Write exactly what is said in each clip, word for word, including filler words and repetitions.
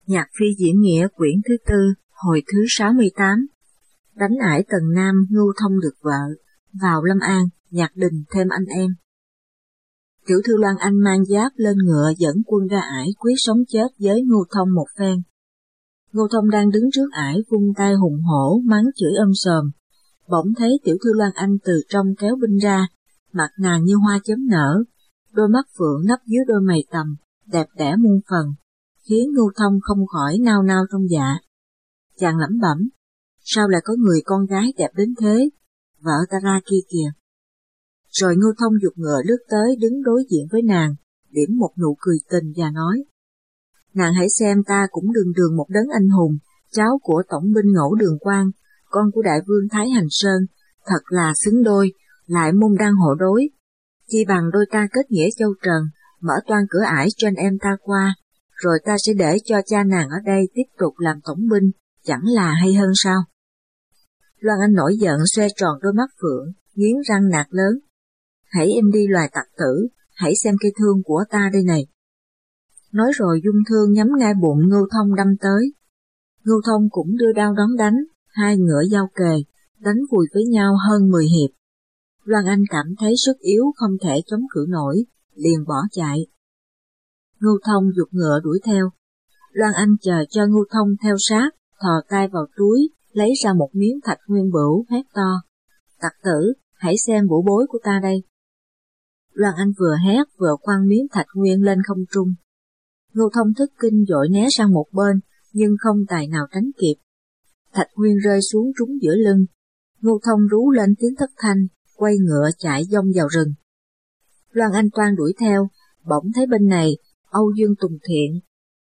Nhạc phi diễn nghĩa quyển thứ tư, hồi thứ sáu mươi tám. Đánh ải Tần Nam, Ngưu Thông được vợ, vào Lâm An, Nhạc Đình thêm anh em. Tiểu thư Loan Anh mang giáp lên ngựa dẫn quân ra ải quyết sống chết với Ngưu Thông một phen. Ngưu Thông đang đứng trước ải vung tay hùng hổ mắng chửi âm sòm, bỗng thấy tiểu thư Loan Anh từ trong kéo binh ra, mặt nàng như hoa chớm nở, đôi mắt phượng nấp dưới đôi mày tầm, đẹp đẽ muôn phần, khiến Ngưu Thông không khỏi nao nao trong dạ. Chàng lẩm bẩm, sao lại có người con gái đẹp đến thế, vợ ta ra kia kìa. Rồi Ngưu Thông giục ngựa lướt tới đứng đối diện với nàng, điểm một nụ cười tình và nói, nàng hãy xem ta cũng đường đường một đấng anh hùng, cháu của tổng binh Ngẫu Đường Quang, con của đại vương Thái Hành Sơn, thật là xứng đôi, lại môn đăng hộ đối. Chi bằng đôi ta kết nghĩa châu trần, mở toan cửa ải trên em ta qua, rồi ta sẽ để cho cha nàng ở đây tiếp tục làm tổng binh, chẳng là hay hơn sao? Loan Anh nổi giận xoe tròn đôi mắt phượng, nghiến răng nạt lớn. Hãy em đi loài tặc tử, hãy xem cây thương của ta đây này. Nói rồi dung thương nhắm ngay bụng Ngưu Thông đâm tới. Ngưu Thông cũng đưa đao đón đánh, hai ngựa giao kề, đánh vùi với nhau hơn mười hiệp. Loan Anh cảm thấy sức yếu không thể chống cự nổi, liền bỏ chạy. Ngưu Thông giục ngựa đuổi theo. Loan Anh chờ cho Ngưu Thông theo sát, thò tay vào túi, lấy ra một miếng thạch nguyên bửu, hét to. Tặc tử, hãy xem bổ bối của ta đây. Loan Anh vừa hét vừa quăng miếng thạch nguyên lên không trung. Ngưu Thông thất kinh vội né sang một bên, nhưng không tài nào tránh kịp. Thạch nguyên rơi xuống trúng giữa lưng. Ngưu Thông rú lên tiếng thất thanh, quay ngựa chạy dông vào rừng. Loan Anh toan đuổi theo, bỗng thấy bên này, Âu Dương Tùng Thiện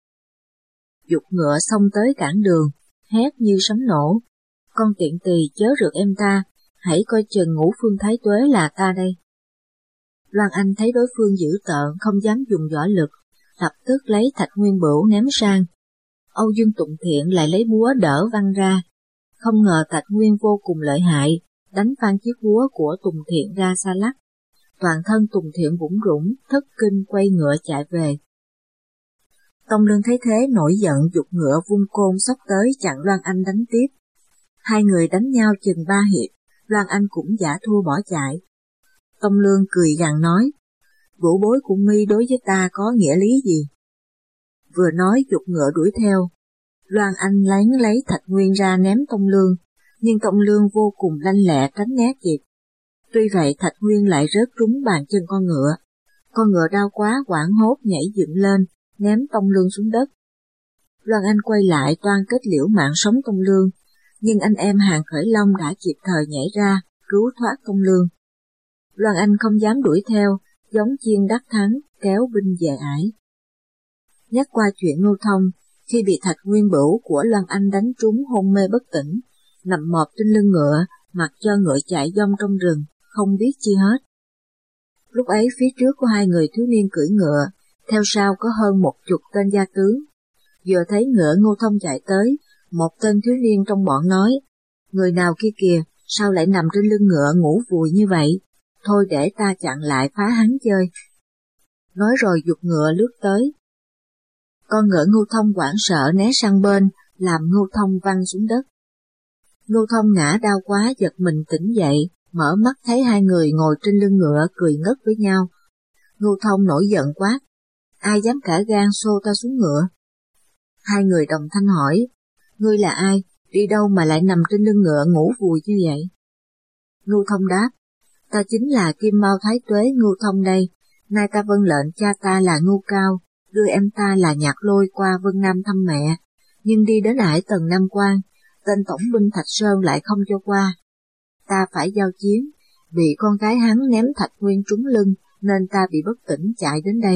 giục ngựa xông tới cản đường, hét như sấm nổ. Con tiện tỳ chớ rượt em ta, hãy coi chừng Ngũ Phương Thái Tuế là ta đây. Loan Anh thấy đối phương dữ tợn không dám dùng võ lực, lập tức lấy thạch nguyên bửu ném sang. Âu Dương Tùng Thiện lại lấy búa đỡ văng ra. Không ngờ thạch nguyên vô cùng lợi hại, đánh văng chiếc búa của Tùng Thiện ra xa lắc. Toàn thân Tùng Thiện bủn rủn, thất kinh quay ngựa chạy về. Tông Lương thấy thế nổi giận giục ngựa vung côn xốc tới chặn Loan Anh đánh tiếp. Hai người đánh nhau chừng ba hiệp, Loan Anh cũng giả thua bỏ chạy. Tông Lương cười gằn nói, vũ bối của mi đối với ta có nghĩa lý gì? Vừa nói giục ngựa đuổi theo, Loan Anh lấy lấy thạch nguyên ra ném Tông Lương, nhưng Tông Lương vô cùng lanh lẹ tránh né kịp. Tuy vậy thạch nguyên lại rớt trúng bàn chân con ngựa. Con ngựa đau quá hoảng hốt nhảy dựng lên, ném Tông Lương xuống đất. Loan Anh quay lại toan kết liễu mạng sống Tông Lương, nhưng anh em Hàng Khởi Long đã kịp thời nhảy ra, cứu thoát Tông Lương. Loan Anh không dám đuổi theo, giống chiên đắc thắng, kéo binh về ải. Nhắc qua chuyện Ngưu Thông, khi bị thạch nguyên bửu của Loan Anh đánh trúng hôn mê bất tỉnh, nằm mọp trên lưng ngựa, mặc cho ngựa chạy dông trong rừng, không biết chi hết. Lúc ấy phía trước có hai người thiếu niên cưỡi ngựa, theo sau có hơn một chục tên gia tướng. Vừa thấy ngựa Ngưu Thông chạy tới, một tên thiếu niên trong bọn nói, người nào kia kìa, sao lại nằm trên lưng ngựa ngủ vùi như vậy, thôi để ta chặn lại phá hắn chơi. Nói rồi giục ngựa lướt tới. Con ngựa Ngưu Thông hoảng sợ né sang bên, làm Ngưu Thông văng xuống đất. Ngưu Thông ngã đau quá giật mình tỉnh dậy, mở mắt thấy hai người ngồi trên lưng ngựa cười ngất với nhau. Ngưu Thông nổi giận quát, ai dám cả gan xô ta xuống ngựa? Hai người đồng thanh hỏi, ngươi là ai, đi đâu mà lại nằm trên lưng ngựa ngủ vùi như vậy? Ngưu Thông đáp, ta chính là Kim Mao Thái Tuế Ngưu Thông đây, nay ta vâng lệnh cha ta là Ngưu Cao, đưa em ta là Nhạc Lôi qua Vân Nam thăm mẹ, nhưng đi đến ải Tần Nam Quan, tên tổng binh Thạch Sơn lại không cho qua. Ta phải giao chiến, bị con gái hắn ném thạch nguyên trúng lưng, nên ta bị bất tỉnh chạy đến đây.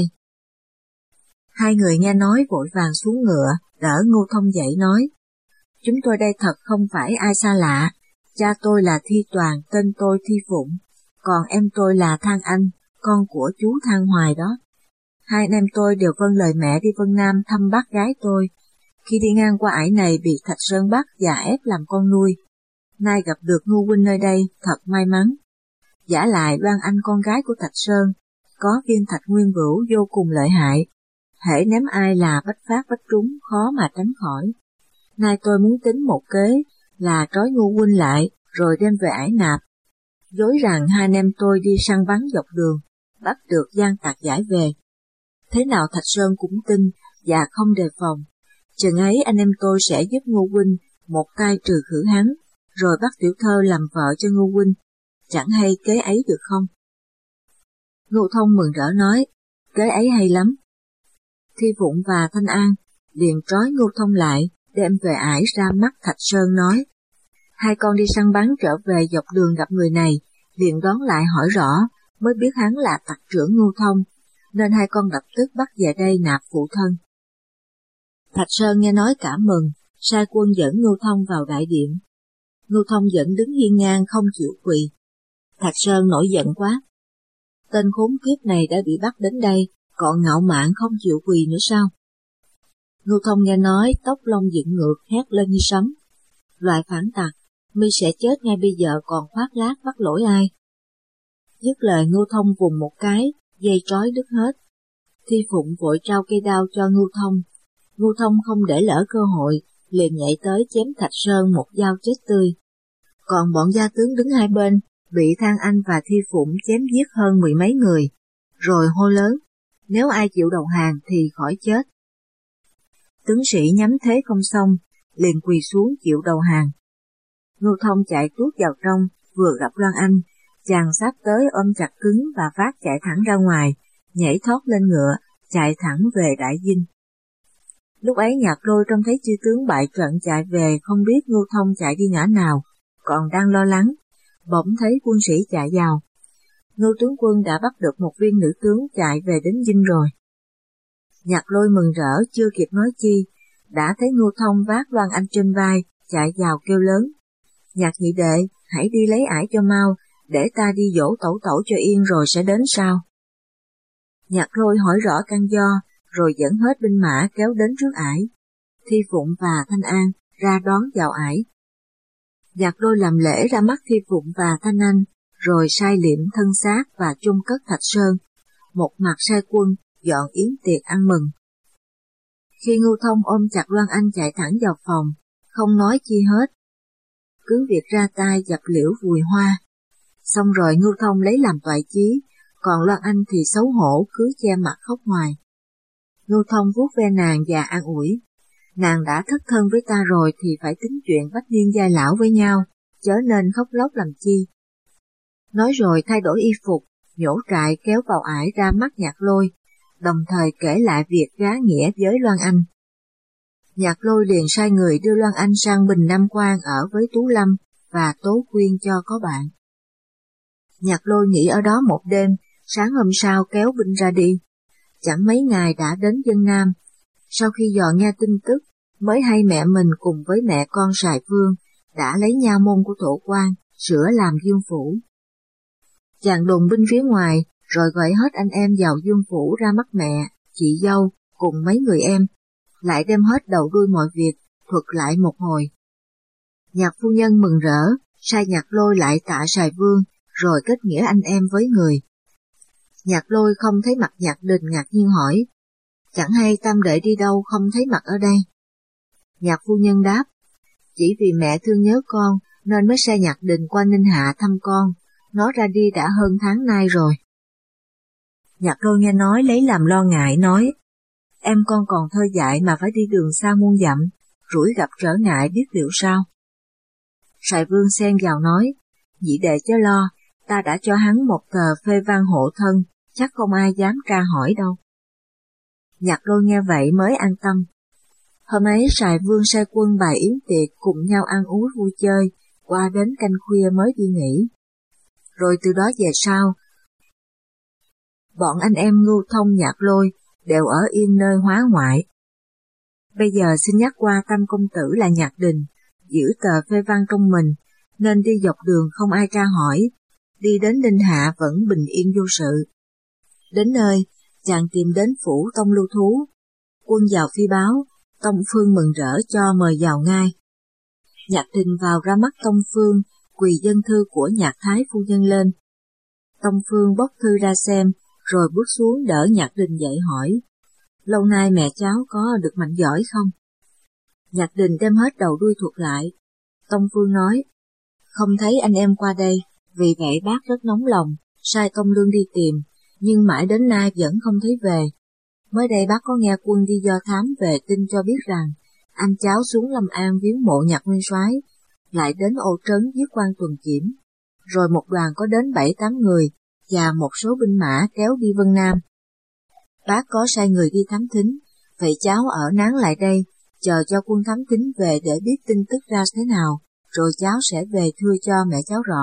Hai người nghe nói vội vàng xuống ngựa, đỡ Ngưu Thông dậy nói, chúng tôi đây thật không phải ai xa lạ, cha tôi là Thi Toàn, tên tôi Thi Phụng, còn em tôi là Thang Anh, con của chú Thang Hoài đó. Hai anh em tôi đều vâng lời mẹ đi Vân Nam thăm bác gái tôi, khi đi ngang qua ải này bị Thạch Sơn bắt và ép làm con nuôi. Nay gặp được Ngưu huynh nơi đây, thật may mắn. Giả lại Loan Anh con gái của Thạch Sơn, có viên thạch nguyên bửu vô cùng lợi hại. hễ ném ai là bách phát bách trúng, khó mà tránh khỏi. Nay tôi muốn tính một kế là trói Ngô huynh lại, rồi đem về ải nạp. Dối rằng hai anh em tôi đi săn bắn dọc đường, bắt được gian tặc giải về. Thế nào Thạch Sơn cũng tin và không đề phòng. Chừng ấy anh em tôi sẽ giúp Ngô huynh một tay trừ khử hắn, rồi bắt tiểu thơ làm vợ cho Ngô huynh. Chẳng hay kế ấy được không? Ngô Thông mừng rỡ nói, kế ấy hay lắm. Thi Phụng và Thanh An liền trói Ngô Thông lại, đem về ải ra mắt Thạch Sơn nói, hai con đi săn bắn trở về dọc đường gặp người này, liền đón lại hỏi rõ, mới biết hắn là tặc trưởng Ngô Thông, nên hai con lập tức bắt về đây nạp phụ thân. Thạch Sơn nghe nói cảm mừng, sai quân dẫn Ngô Thông vào đại điện. Ngô Thông vẫn đứng hiên ngang không chịu quỳ. Thạch Sơn nổi giận quá. Tên khốn kiếp này đã bị bắt đến đây, còn ngạo mạn không chịu quỳ nữa sao? Ngô Thông nghe nói tóc lông dựng ngược hét lên như sấm. Loại phản tặc, mi sẽ chết ngay bây giờ còn khoác lác bắt lỗi ai? Dứt lời Ngô Thông vùng một cái, dây trói đứt hết. Thi Phụng vội trao cây đao cho Ngô Thông. Ngô Thông không để lỡ cơ hội, liền nhảy tới chém Thạch Sơn một dao chết tươi. Còn bọn gia tướng đứng hai bên, bị Thang Anh và Thi Phụng chém giết hơn mười mấy người, rồi hô lớn, nếu ai chịu đầu hàng thì khỏi chết. Tướng sĩ nhắm thế không xong, liền quỳ xuống chịu đầu hàng. Ngô Thông chạy tuốt vào trong, vừa gặp Loan Anh, chàng sát tới ôm chặt cứng và phát chạy thẳng ra ngoài, nhảy thoát lên ngựa, chạy thẳng về Đại Dinh. Lúc ấy Nhạc Lôi trông thấy chư tướng bại trận chạy về, không biết Ngô Thông chạy đi ngã nào, còn đang lo lắng, bỗng thấy quân sĩ chạy vào. Ngô tướng quân đã bắt được một viên nữ tướng chạy về đến Dinh rồi. Nhạc Lôi mừng rỡ chưa kịp nói chi, đã thấy Ngô Thông vác Loan Anh trên vai, chạy vào kêu lớn. Nhạc nhị đệ, hãy đi lấy ải cho mau, để ta đi dỗ tẩu tẩu cho yên rồi sẽ đến sau. Nhạc Lôi hỏi rõ căn do, rồi dẫn hết binh mã kéo đến trước ải. Thi Phụng và Thanh An ra đón vào ải. Nhạc Lôi làm lễ ra mắt Thi Phụng và Thanh Anh, rồi sai liệm thân xác và chôn cất Thạch Sơn, một mặt sai quân dọn yến tiệc ăn mừng. Khi Ngô Thông ôm chặt Loan Anh chạy thẳng vào phòng, không nói chi hết, cứ việc ra tay dập liễu vùi hoa. Xong rồi Ngô Thông lấy làm toại chí, còn Loan Anh thì xấu hổ cứ che mặt khóc hoài. Ngô Thông vuốt ve nàng và an ủi, nàng đã thất thân với ta rồi thì phải tính chuyện bách niên giai lão với nhau, chớ nên khóc lóc làm chi. Nói rồi thay đổi y phục, nhổ trại kéo vào ải ra mắt Nhạc Lôi, đồng thời kể lại việc gá nghĩa với Loan Anh. Nhạc Lôi liền sai người đưa Loan Anh sang Bình Nam Quan ở với Tú Lâm và Tố Quyên cho có bạn. Nhạc Lôi nghỉ ở đó một đêm, sáng hôm sau kéo binh ra đi. Chẳng mấy ngày đã đến Vân Nam. Sau khi dò nghe tin tức, mới hay mẹ mình cùng với mẹ con Sài Vương đã lấy nha môn của Thổ Quan, sửa làm dương phủ. Chàng đồn binh phía ngoài, rồi gọi hết anh em vào dương phủ ra mắt mẹ, chị dâu, cùng mấy người em, lại đem hết đầu đuôi mọi việc, thuật lại một hồi. Nhạc phu nhân mừng rỡ, sai Nhạc Lôi lại tạ Sài Vương, rồi kết nghĩa anh em với người. Nhạc Lôi không thấy mặt Nhạc Đình ngạc nhiên hỏi, chẳng hay tam đệ đi đâu không thấy mặt ở đây? Nhạc phu nhân đáp, chỉ vì mẹ thương nhớ con nên mới sai Nhạc Đình qua Ninh Hạ thăm con, nó ra đi đã hơn tháng nay rồi. Nhạc Lôi nghe nói lấy làm lo ngại nói, em con còn thơ dại mà phải đi đường xa muôn dặm, rủi gặp trở ngại biết liệu sao. Sài Vương xen vào nói, nhị đệ chớ lo, ta đã cho hắn một tờ phê văn hộ thân, chắc không ai dám tra hỏi đâu. Nhạc Lôi nghe vậy mới an tâm. Hôm ấy Sài Vương sai quân bài yến tiệc cùng nhau ăn uống vui chơi, qua đến canh khuya mới đi nghỉ. Rồi từ đó về sau, bọn anh em Ngô Thông Nhạc Lôi đều ở yên nơi hóa ngoại. Bây giờ xin nhắc qua Tam công tử là Nhạc Đình, giữ tờ phê văn trong mình, nên đi dọc đường không ai tra hỏi, đi đến Ninh Hạ vẫn bình yên vô sự. Đến nơi, chàng tìm đến phủ Tông Lưu Thú, quân vào phi báo, Tông Phương mừng rỡ cho mời vào ngay. Nhạc Đình vào ra mắt Tông Phương, quỳ dân thư của Nhạc Thái phu nhân lên. Tông Phương bóc thư ra xem, rồi bước xuống đỡ Nhạc Đình dậy hỏi, lâu nay mẹ cháu có được mạnh giỏi không? Nhạc Đình đem hết đầu đuôi thuật lại. Tông Phương nói, không thấy anh em qua đây, vì vậy bác rất nóng lòng, sai Tông Lương đi tìm, nhưng mãi đến nay vẫn không thấy về. Mới đây bác có nghe quân đi do thám về tin cho biết rằng, anh cháu xuống Lâm An viếng mộ Nhạc Nguyên Soái, lại đến Ô Trấn giết quan Tuần Chiểm, rồi một đoàn có đến bảy tám người, và một số binh mã kéo đi Vân Nam. Bác có sai người đi thám thính, vậy cháu ở nán lại đây, chờ cho quân thám thính về để biết tin tức ra thế nào, rồi cháu sẽ về thưa cho mẹ cháu rõ.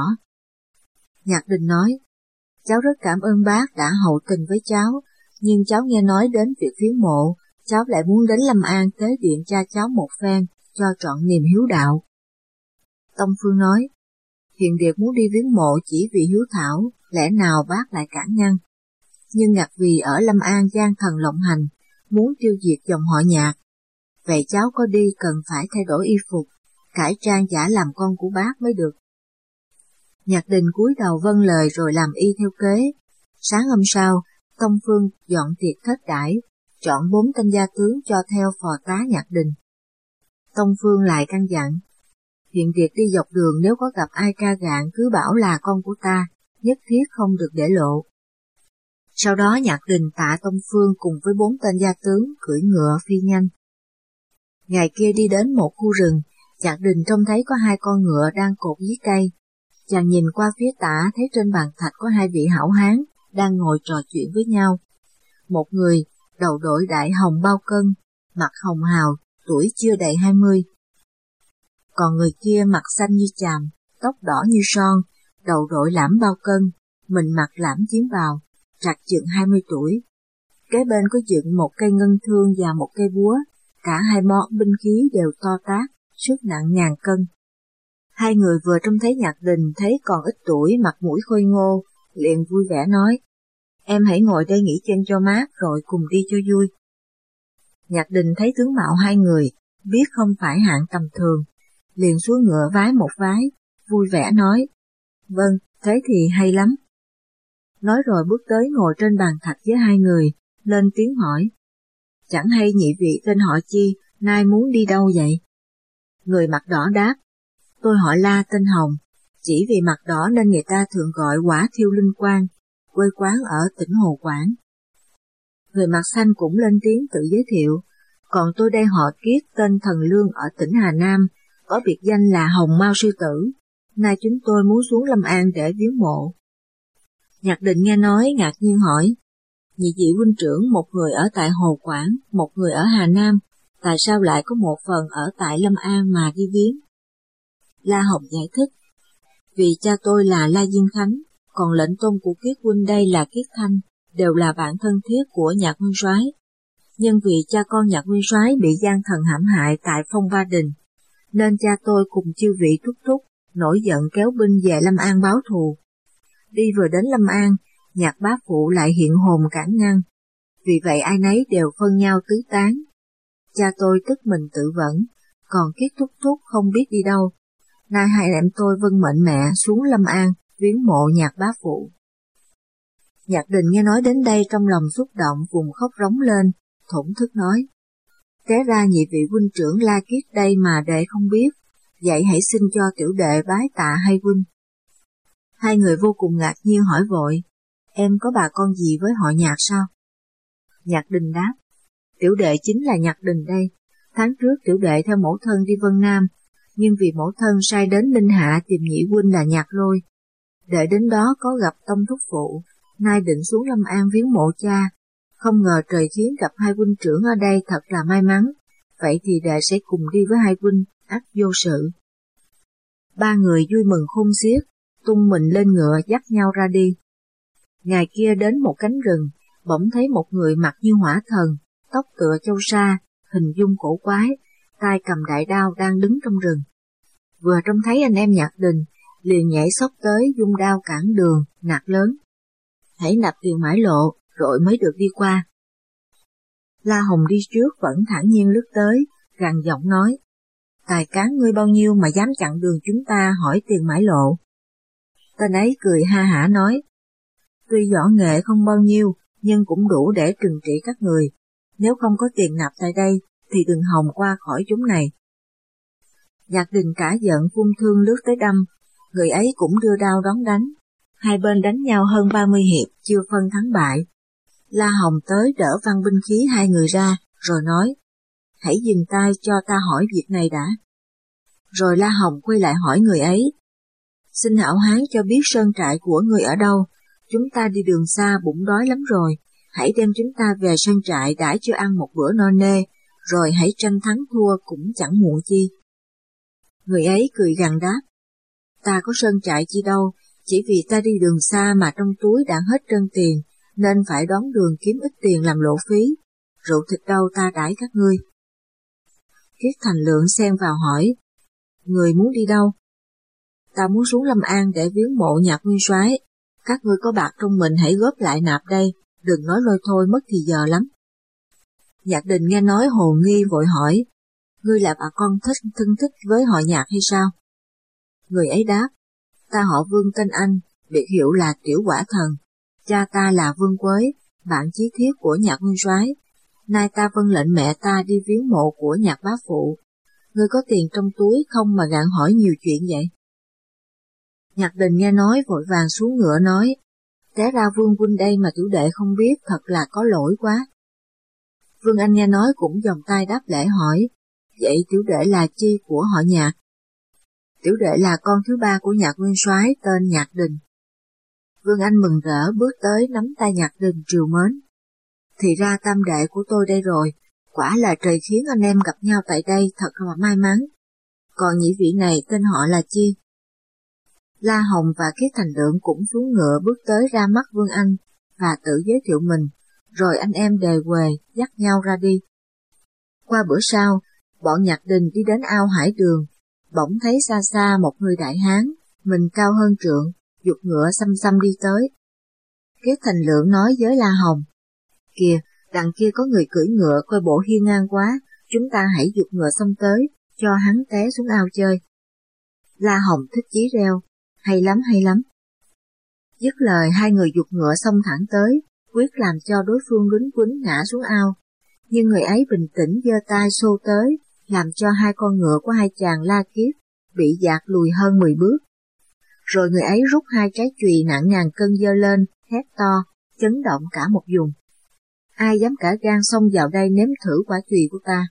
Nhạc Đình nói, cháu rất cảm ơn bác đã hậu tình với cháu, nhưng cháu nghe nói đến việc viếng mộ, cháu lại muốn đến Lâm An tế điện cha cháu một phen, cho trọn niềm hiếu đạo. Tông Phương nói, Hiền Điệp muốn đi viếng mộ chỉ vì hiếu thảo, lẽ nào bác lại cản ngăn? Nhưng ngặt vì ở Lâm An gian thần lộng hành, muốn tiêu diệt dòng họ Nhạc. Vậy cháu có đi cần phải thay đổi y phục, cải trang giả làm con của bác mới được. Nhạc Đình cúi đầu vâng lời rồi làm y theo kế. Sáng hôm sau, Tông Phương dọn tiệc thết đãi, chọn bốn tên gia tướng cho theo phò tá Nhạc Đình. Tông Phương lại căn dặn, Hiền Điệp đi dọc đường nếu có gặp ai ca gạn cứ bảo là con của ta, nhất thiết không được để lộ. Sau đó Nhạc Đình tạ Tông Phương cùng với bốn tên gia tướng cưỡi ngựa phi nhanh. Ngày kia đi đến một khu rừng, Nhạc Đình trông thấy có hai con ngựa đang cột dưới cây. Chàng nhìn qua phía tả thấy trên bàn thạch có hai vị hảo hán đang ngồi trò chuyện với nhau. Một người đầu đội đại hồng bao cân, mặt hồng hào, tuổi chưa đầy hai mươi. Còn người kia mặt xanh như chàm, tóc đỏ như son, đầu đội lãm bao cân, mình mặc lãm chiến bào, trạc chừng hai mươi tuổi. Kế bên có dựng một cây ngân thương và một cây búa, cả hai món binh khí đều to tát, sức nặng ngàn cân. Hai người vừa trông thấy Nhạc Đình thấy còn ít tuổi mặt mũi khôi ngô, liền vui vẻ nói, em hãy ngồi đây nghỉ chân cho mát rồi cùng đi cho vui. Nhạc Đình thấy tướng mạo hai người, biết không phải hạng tầm thường, liền xuống ngựa vái một vái, vui vẻ nói, vâng, thế thì hay lắm. Nói rồi bước tới ngồi trên bàn thạch với hai người, lên tiếng hỏi, chẳng hay nhị vị tên họ chi, nay muốn đi đâu vậy? Người mặt đỏ đáp, tôi họ La tên Hồng, chỉ vì mặt đỏ nên người ta thường gọi Quả Thiêu Linh Quang, quê quán ở tỉnh Hồ Quảng. Người mặt xanh cũng lên tiếng tự giới thiệu, còn tôi đây họ Kiết tên Thần Lương ở tỉnh Hà Nam, có biệt danh là Hồng Mao Sư Tử, nay chúng tôi muốn xuống Lâm An để viếng mộ. Nhạc Đình nghe nói ngạc nhiên hỏi, nhị vị huynh trưởng một người ở tại Hồ Quảng, một người ở Hà Nam, tại sao lại có một phần ở tại Lâm An mà đi viếng? La Hồng giải thích, vì cha tôi là La Diên Khánh, còn lệnh tôn của Kiết huynh đây là Kiết Thanh, đều là bạn thân thiết của Nhạc Nguyên Soái. Nhưng vì cha con Nhạc Nguyên Soái bị gian thần hãm hại tại Phong Va Đình, nên cha tôi cùng chư vị thúc thúc nổi giận kéo binh về Lâm An báo thù. Đi vừa đến Lâm An, Nhạc bá phụ lại hiện hồn cản ngăn, vì vậy ai nấy đều phân nhau tứ tán. Cha tôi tức mình tự vẫn, còn Kiết thúc thúc không biết đi đâu. Nay hai em tôi vâng mệnh mẹ xuống Lâm An, viếng mộ Nhạc bá phụ. Nhạc Đình nghe nói đến đây trong lòng xúc động vùng khóc rống lên, thổn thức nói, té ra nhị vị huynh trưởng La Kiết đây mà đệ không biết, vậy hãy xin cho tiểu đệ bái tạ hai huynh. Hai người vô cùng ngạc nhiên hỏi vội, em có bà con gì với họ Nhạc sao? Nhạc Đình đáp, tiểu đệ chính là Nhạc Đình đây, tháng trước tiểu đệ theo mẫu thân đi Vân Nam, nhưng vì mẫu thân sai đến Ninh Hạ tìm nhị huynh là Nhạc Lôi. Đệ đến đó có gặp Tông thúc phụ, nay định xuống Lâm An viếng mộ cha, không ngờ trời khiến gặp hai huynh trưởng ở đây thật là may mắn, vậy thì đệ sẽ cùng đi với hai huynh, ắt vô sự. Ba người vui mừng khôn xiết, tung mình lên ngựa dắt nhau ra đi. Ngày kia đến một cánh rừng, bỗng thấy một người mặc như hỏa thần, tóc tựa châu sa, hình dung cổ quái, tay cầm đại đao đang đứng trong rừng. Vừa trông thấy anh em Nhạc Đình, liền nhảy xốc tới dung đao cản đường, nạt lớn. Hãy nạp tiền mãi lộ, rồi mới được đi qua. La Hồng đi trước vẫn thản nhiên lướt tới, gằn giọng nói, tài cán ngươi bao nhiêu mà dám chặn đường chúng ta hỏi tiền mãi lộ. Tên ấy cười ha hả nói, tuy võ nghệ không bao nhiêu, nhưng cũng đủ để trừng trị các người. nếu không có tiền nạp tại đây thì đừng hòng qua khỏi chúng này. Nhạc Đình cả giận vung thương lướt tới đâm, người ấy cũng đưa đao đón đánh. Hai bên đánh nhau hơn ba mươi hiệp, chưa phân thắng bại. La Hồng tới đỡ văng binh khí hai người ra, rồi nói, hãy dừng tay cho ta hỏi việc này đã. Rồi La Hồng quay lại hỏi người ấy, xin hảo hán cho biết sơn trại của người ở đâu, chúng ta đi đường xa bụng đói lắm rồi, hãy đem chúng ta về sơn trại đãi cho ăn một bữa no nê, rồi hãy tranh thắng thua cũng chẳng muộn chi. Người ấy cười gằn đáp, ta có sơn trại chi đâu, chỉ vì ta đi đường xa mà trong túi đã hết trơn tiền, nên phải đón đường kiếm ít tiền làm lộ phí, rượu thịt đâu ta đãi các ngươi. Kiết Thành Lượng xen vào hỏi, người muốn đi đâu? Ta muốn xuống Lâm An để viếng mộ Nhạc nguyên soái, các ngươi có bạc trong mình hãy góp lại nạp đây, đừng nói lôi thôi mất thì giờ lắm. Nhạc Đình nghe nói hồ nghi vội hỏi, ngươi là bà con thích thân thích với họ Nhạc hay sao? Người ấy đáp, ta họ Vương tên Anh, biệt hiệu là Tiểu Quả Thần, cha ta là Vương Quế, bạn chí thiết của Nhạc nguyên soái. Nay ta vâng lệnh mẹ ta đi viếng mộ của Nhạc bá phụ. Ngươi có tiền trong túi không mà gạn hỏi nhiều chuyện vậy? Nhạc Đình nghe nói vội vàng xuống ngựa nói, té ra Vương huynh đây mà tiểu đệ không biết, thật là có lỗi quá. Vương Anh nghe nói cũng vòng tay đáp lễ hỏi, vậy tiểu đệ là chi của họ Nhạc? Tiểu đệ là con thứ ba của Nhạc nguyên soái tên Nhạc Đình. Vương Anh mừng rỡ bước tới nắm tay Nhạc Đình trìu mến. Thì ra tam đệ của tôi đây rồi, quả là trời khiến anh em gặp nhau tại đây thật là may mắn. Còn nhị vị này tên họ là chi? La Hồng và Kiết Thành Lượng cũng xuống ngựa bước tới ra mắt Vương Anh và tự giới thiệu mình, rồi anh em đề huề dắt nhau ra đi. Qua bữa sau, bọn Nhạc Đình đi đến ao Hải Đường, bỗng thấy xa xa một người đại hán, mình cao hơn trượng, giục ngựa xăm xăm đi tới. Kiết Thành Lượng nói với La Hồng, kìa, đằng kia có người cưỡi ngựa coi bộ hiên ngang quá, chúng ta hãy giục ngựa xông tới, cho hắn té xuống ao chơi. La Hồng thích chí reo, hay lắm hay lắm. Dứt lời hai người giục ngựa xông thẳng tới, quyết làm cho đối phương lính quýnh ngã xuống ao. Nhưng người ấy bình tĩnh giơ tay xô tới, làm cho hai con ngựa của hai chàng La Kiết bị dạt lùi hơn mười bước. Rồi người ấy rút hai trái chùy nặng ngàn cân giơ lên, hét to, chấn động cả một vùng. Ai dám cả gan xông vào đây nếm thử quả chùy của ta?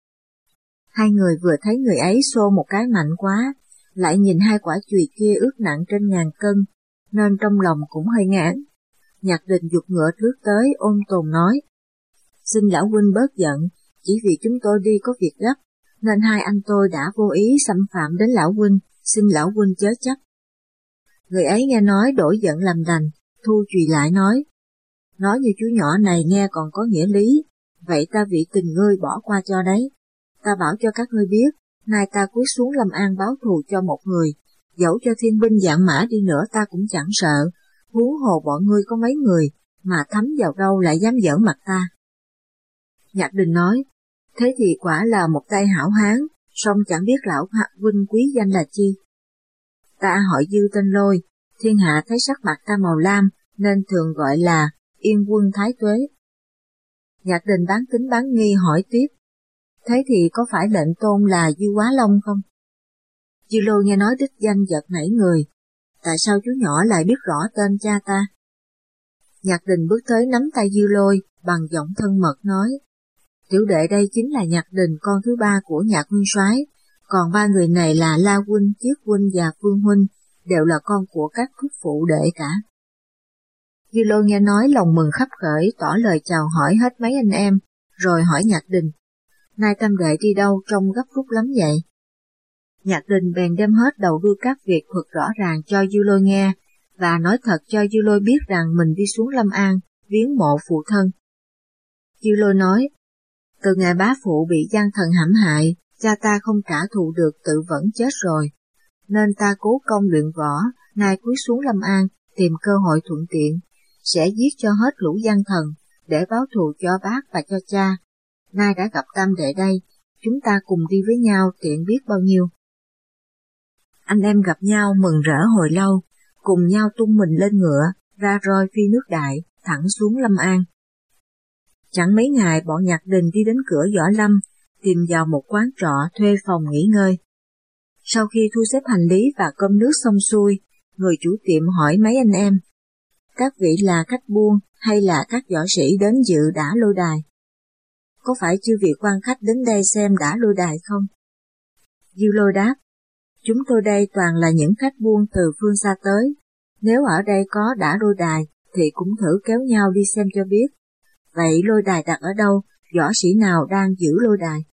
Hai người vừa thấy người ấy xô một cái mạnh quá, lại nhìn hai quả chùy kia ước nặng trên ngàn cân, nên trong lòng cũng hơi ngán. Nhạc Đình giục ngựa lướt tới ôn tồn nói, xin lão huynh bớt giận, chỉ vì chúng tôi đi có việc gấp, nên hai anh tôi đã vô ý xâm phạm đến lão huynh, xin lão huynh chớ trách. Người ấy nghe nói đổi giận làm lành, thu chùy lại nói, nói như chú nhỏ này nghe còn có nghĩa lý, vậy ta vị tình ngươi bỏ qua cho đấy. Ta bảo cho các ngươi biết, nay ta cúi xuống Lâm An báo thù cho một người, dẫu cho thiên binh vạn mã đi nữa ta cũng chẳng sợ, huống hồ bọn ngươi có mấy người, mà thấm vào đâu lại dám giở mặt ta. Nhạc Đình nói, thế thì quả là một tay hảo hán, song chẳng biết lão huynh quý danh là chi. Ta hỏi Dư tên Lôi, thiên hạ thấy sắc mặt ta màu lam, nên thường gọi là Yên Quân Thái Tuế. Nhạc Đình bán tính bán nghi hỏi tiếp, thế thì có phải lệnh tôn là Dư Quá Long không? Dư Lôi nghe nói đích danh giật nảy người, tại sao chú nhỏ lại biết rõ tên cha ta? Nhạc Đình bước tới nắm tay Dư Lôi, bằng giọng thân mật nói, tiểu đệ đây chính là Nhạc Đình con thứ ba của Nhạc nguyên soái, còn ba người này là La huynh, Chiết huynh và Phương huynh, đều là con của các thúc phụ đệ cả. Dư Lôi nghe nói lòng mừng khắp khởi, tỏ lời chào hỏi hết mấy anh em, rồi hỏi Nhạc Đình, nay tam đệ đi đâu trông gấp rút lắm vậy? Nhạc Đình bèn đem hết đầu đuôi các việc thuật rõ ràng cho Dư Lôi nghe, và nói thật cho Dư Lôi biết rằng mình đi xuống Lâm An, viếng mộ phụ thân. Dư Lôi nói, từ ngày bá phụ bị gian thần hãm hại, cha ta không trả thù được tự vẫn chết rồi, nên ta cố công luyện võ, nay cúi xuống Lâm An, tìm cơ hội thuận tiện, sẽ giết cho hết lũ gian thần, để báo thù cho bác và cho cha. Nay đã gặp tam đệ đây, chúng ta cùng đi với nhau tiện biết bao nhiêu. Anh em gặp nhau mừng rỡ hồi lâu, cùng nhau tung mình lên ngựa, ra roi phi nước đại, thẳng xuống Lâm An. Chẳng mấy ngày bọn Nhạc Đình đi đến cửa Võ Lâm, tìm vào một quán trọ thuê phòng nghỉ ngơi. Sau khi thu xếp hành lý và cơm nước xong xuôi, người chủ tiệm hỏi mấy anh em: các vị là khách buôn hay là các võ sĩ đến dự đả lôi đài? Có phải chư vị quan khách đến đây xem đả lôi đài không? Dư Lôi đáp: chúng tôi đây toàn là những khách buôn từ phương xa tới, nếu ở đây có đả lôi đài thì cũng thử kéo nhau đi xem cho biết. Vậy lôi đài đặt ở đâu, võ sĩ nào đang giữ lôi đài?